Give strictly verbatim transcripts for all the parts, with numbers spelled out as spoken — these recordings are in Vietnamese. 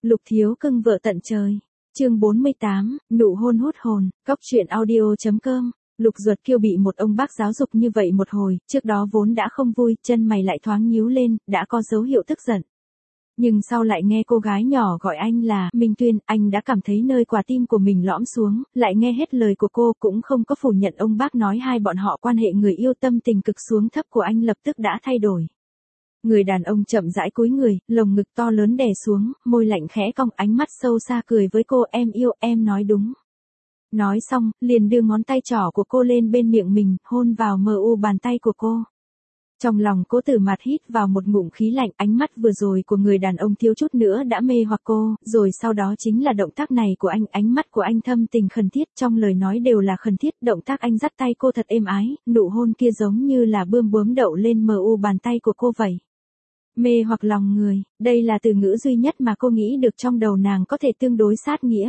Lục thiếu cưng vợ tận trời. Chương bốn mươi tám, nụ hôn hút hồn, cóc truyện audio.com. Lục Duật Kiêu bị một ông bác giáo dục như vậy một hồi, trước đó vốn đã không vui, chân mày lại thoáng nhíu lên, đã có dấu hiệu tức giận. Nhưng sau lại nghe cô gái nhỏ gọi anh là Minh Tuyên, anh đã cảm thấy nơi quả tim của mình lõm xuống, lại nghe hết lời của cô cũng không có phủ nhận ông bác nói hai bọn họ quan hệ người yêu, tâm tình cực xuống thấp của anh lập tức đã thay đổi. Người đàn ông chậm rãi cúi người, lồng ngực to lớn đè xuống, môi lạnh khẽ cong, ánh mắt sâu xa cười với cô, em yêu, em nói đúng. Nói xong, liền đưa ngón tay trỏ của cô lên bên miệng mình, hôn vào mờ u bàn tay của cô. Trong lòng Cố Tử Mạt hít vào một ngụm khí lạnh, ánh mắt vừa rồi của người đàn ông thiếu chút nữa đã mê hoặc cô, rồi sau đó chính là động tác này của anh, ánh mắt của anh thâm tình khẩn thiết, trong lời nói đều là khẩn thiết, động tác anh dắt tay cô thật êm ái, nụ hôn kia giống như là bươm bướm đậu lên mờ u bàn tay của cô vậy. Mê hoặc lòng người, đây là từ ngữ duy nhất mà cô nghĩ được trong đầu nàng có thể tương đối sát nghĩa.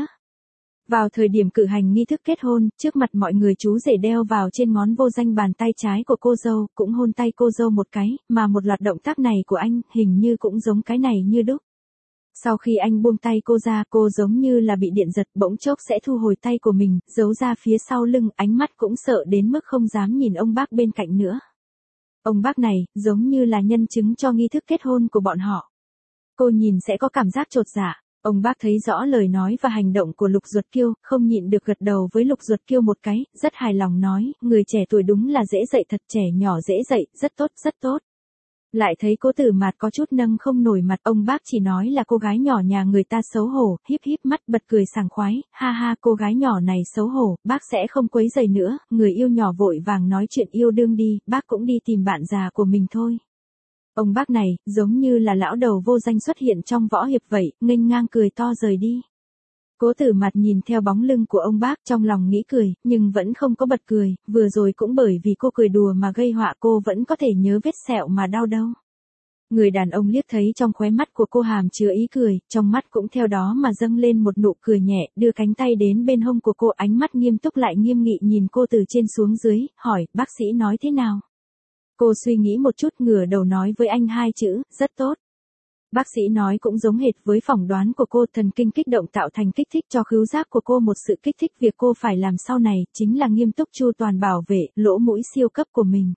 Vào thời điểm cử hành nghi thức kết hôn, trước mặt mọi người chú rể đeo vào trên ngón vô danh bàn tay trái của cô dâu, cũng hôn tay cô dâu một cái, mà một loạt động tác này của anh, hình như cũng giống cái này như đúc. Sau khi anh buông tay cô ra, cô giống như là bị điện giật, bỗng chốc sẽ thu hồi tay của mình, giấu ra phía sau lưng, ánh mắt cũng sợ đến mức không dám nhìn ông bác bên cạnh nữa. Ông bác này, giống như là nhân chứng cho nghi thức kết hôn của bọn họ. Cô nhìn sẽ có cảm giác chột dạ. Ông bác thấy rõ lời nói và hành động của Lục Duật Kiêu, không nhịn được gật đầu với Lục Duật Kiêu một cái, rất hài lòng nói, người trẻ tuổi đúng là dễ dạy thật, trẻ nhỏ dễ dạy, rất tốt, rất tốt. Lại thấy Cố Tử Mạt có chút nâng không nổi mặt, ông bác chỉ nói là cô gái nhỏ nhà người ta xấu hổ, híp híp mắt bật cười sảng khoái, ha ha, cô gái nhỏ này xấu hổ, bác sẽ không quấy rầy nữa, người yêu nhỏ vội vàng nói chuyện yêu đương đi, bác cũng đi tìm bạn già của mình thôi. Ông bác này, giống như là lão đầu vô danh xuất hiện trong võ hiệp vậy, nghênh ngang cười to rời đi. Cố Tử Mạt nhìn theo bóng lưng của ông bác, trong lòng nghĩ cười, nhưng vẫn không có bật cười, vừa rồi cũng bởi vì cô cười đùa mà gây họa, cô vẫn có thể nhớ vết sẹo mà đau đâu. Người đàn ông liếc thấy trong khóe mắt của cô hàm chứa ý cười, trong mắt cũng theo đó mà dâng lên một nụ cười nhẹ, đưa cánh tay đến bên hông của cô, ánh mắt nghiêm túc lại nghiêm nghị nhìn cô từ trên xuống dưới, hỏi, bác sĩ nói thế nào? Cô suy nghĩ một chút, ngửa đầu nói với anh hai chữ, rất tốt. Bác sĩ nói cũng giống hệt với phỏng đoán của cô, thần kinh kích động tạo thành kích thích cho khứu giác của cô, một sự kích thích việc cô phải làm sau này, chính là nghiêm túc chu toàn bảo vệ lỗ mũi siêu cấp của mình.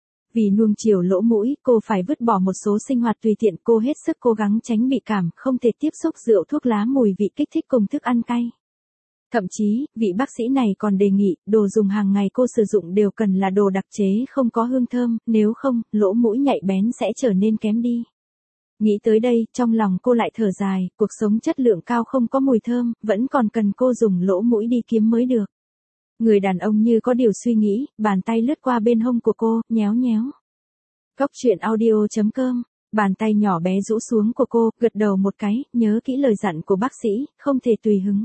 Vì nuông chiều lỗ mũi, cô phải vứt bỏ một số sinh hoạt tùy tiện, cô hết sức cố gắng tránh bị cảm, không thể tiếp xúc rượu thuốc lá mùi vị kích thích cùng thức ăn cay. Thậm chí, vị bác sĩ này còn đề nghị, đồ dùng hàng ngày cô sử dụng đều cần là đồ đặc chế không có hương thơm, nếu không, lỗ mũi nhạy bén sẽ trở nên kém đi. Nghĩ tới đây, trong lòng cô lại thở dài, cuộc sống chất lượng cao không có mùi thơm, vẫn còn cần cô dùng lỗ mũi đi kiếm mới được. Người đàn ông như có điều suy nghĩ, bàn tay lướt qua bên hông của cô, nhéo nhéo. Cóc truyện audio.com. Bàn tay nhỏ bé rũ xuống của cô, gật đầu một cái, nhớ kỹ lời dặn của bác sĩ, không thể tùy hứng.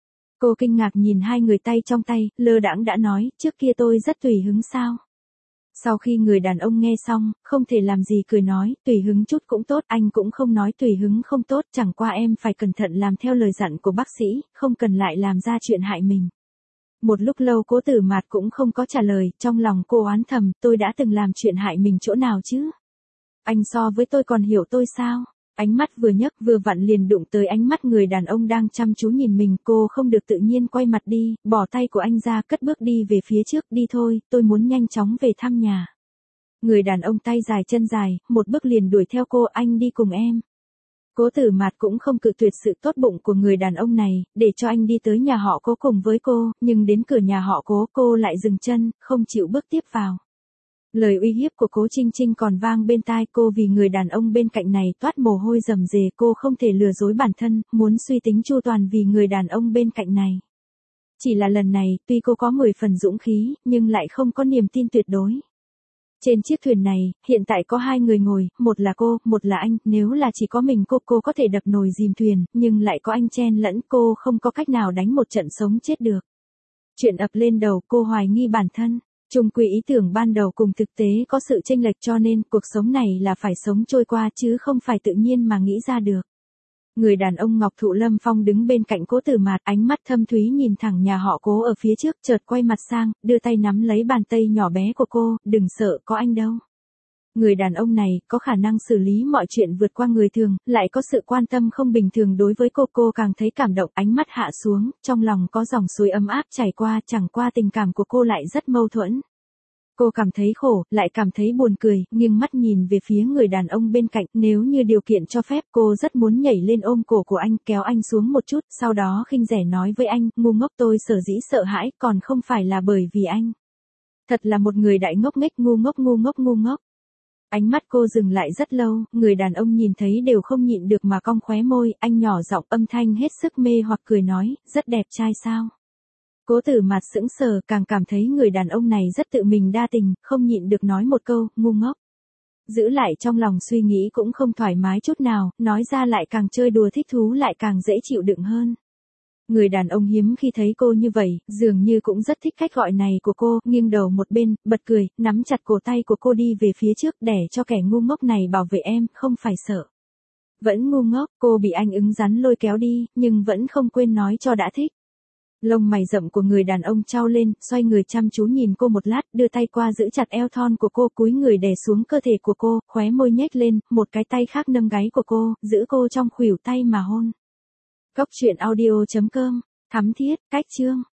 Cô kinh ngạc nhìn hai người tay trong tay, lơ đãng đã nói, trước kia tôi rất tùy hứng sao? Sau khi người đàn ông nghe xong, không thể làm gì cười nói, tùy hứng chút cũng tốt, anh cũng không nói tùy hứng không tốt, chẳng qua em phải cẩn thận làm theo lời dặn của bác sĩ, không cần lại làm ra chuyện hại mình. Một lúc lâu Cố Tử Mạt cũng không có trả lời, trong lòng cô oán thầm, tôi đã từng làm chuyện hại mình chỗ nào chứ? Anh so với tôi còn hiểu tôi sao? Ánh mắt vừa nhấc vừa vặn liền đụng tới ánh mắt người đàn ông đang chăm chú nhìn mình, cô không được tự nhiên quay mặt đi, bỏ tay của anh ra, cất bước đi về phía trước, đi thôi, tôi muốn nhanh chóng về thăm nhà. Người đàn ông tay dài chân dài, một bước liền đuổi theo cô, anh đi cùng em. Cố Tử Mạt cũng không cự tuyệt sự tốt bụng của người đàn ông này, để cho anh đi tới nhà họ Cố cùng với cô, nhưng đến cửa nhà họ Cố, cô lại dừng chân, không chịu bước tiếp vào. Lời uy hiếp của Cố Trinh Trinh còn vang bên tai cô, vì người đàn ông bên cạnh này toát mồ hôi rầm rề, cô không thể lừa dối bản thân, muốn suy tính chu toàn vì người đàn ông bên cạnh này. Chỉ là lần này, tuy cô có mười phần dũng khí, nhưng lại không có niềm tin tuyệt đối. Trên chiếc thuyền này, hiện tại có hai người ngồi, một là cô, một là anh, nếu là chỉ có mình cô, cô có thể đập nồi dìm thuyền, nhưng lại có anh chen lẫn, cô không có cách nào đánh một trận sống chết được. Chuyện ập lên đầu, cô hoài nghi bản thân. Chung quy ý tưởng ban đầu cùng thực tế có sự chênh lệch, cho nên cuộc sống này là phải sống trôi qua chứ không phải tự nhiên mà nghĩ ra được. Người đàn ông Ngọc Thụ Lâm Phong đứng bên cạnh Cố Tử Mạt, ánh mắt thâm thúy nhìn thẳng nhà họ Cố ở phía trước, chợt quay mặt sang, đưa tay nắm lấy bàn tay nhỏ bé của cô, đừng sợ, có anh đâu. Người đàn ông này có khả năng xử lý mọi chuyện vượt qua người thường, lại có sự quan tâm không bình thường đối với cô. Cô càng thấy cảm động, ánh mắt hạ xuống, trong lòng có dòng suối ấm áp chảy qua, chẳng qua tình cảm của cô lại rất mâu thuẫn. Cô cảm thấy khổ, lại cảm thấy buồn cười, nghiêng mắt nhìn về phía người đàn ông bên cạnh, nếu như điều kiện cho phép, cô rất muốn nhảy lên ôm cổ của anh, kéo anh xuống một chút, sau đó khinh rẻ nói với anh, ngu ngốc, tôi sở dĩ sợ hãi, còn không phải là bởi vì anh. Thật là một người đại ngốc nghếch, ngu ngốc ngu ngốc ngu ngốc. Ánh mắt cô dừng lại rất lâu, người đàn ông nhìn thấy đều không nhịn được mà cong khóe môi, anh nhỏ giọng, âm thanh hết sức mê hoặc cười nói, rất đẹp trai sao? Cố Tử Mạt sững sờ, càng cảm thấy người đàn ông này rất tự mình đa tình, không nhịn được nói một câu, ngu ngốc. Giữ lại trong lòng suy nghĩ cũng không thoải mái chút nào, nói ra lại càng chơi đùa thích thú, lại càng dễ chịu đựng hơn. Người đàn ông hiếm khi thấy cô như vậy, dường như cũng rất thích cách gọi này của cô, nghiêng đầu một bên, bật cười, nắm chặt cổ tay của cô đi về phía trước, để cho kẻ ngu ngốc này bảo vệ em, không phải sợ. Vẫn ngu ngốc, cô bị anh ứng rắn lôi kéo đi, nhưng vẫn không quên nói cho đã thích. Lông mày rậm của người đàn ông trao lên, xoay người chăm chú nhìn cô một lát, đưa tay qua giữ chặt eo thon của cô, cúi người đè xuống cơ thể của cô, khóe môi nhếch lên, một cái tay khác nâng gáy của cô, giữ cô trong khuỷu tay mà hôn. Cốc truyện audio chấm com, thắm thiết, cách chương.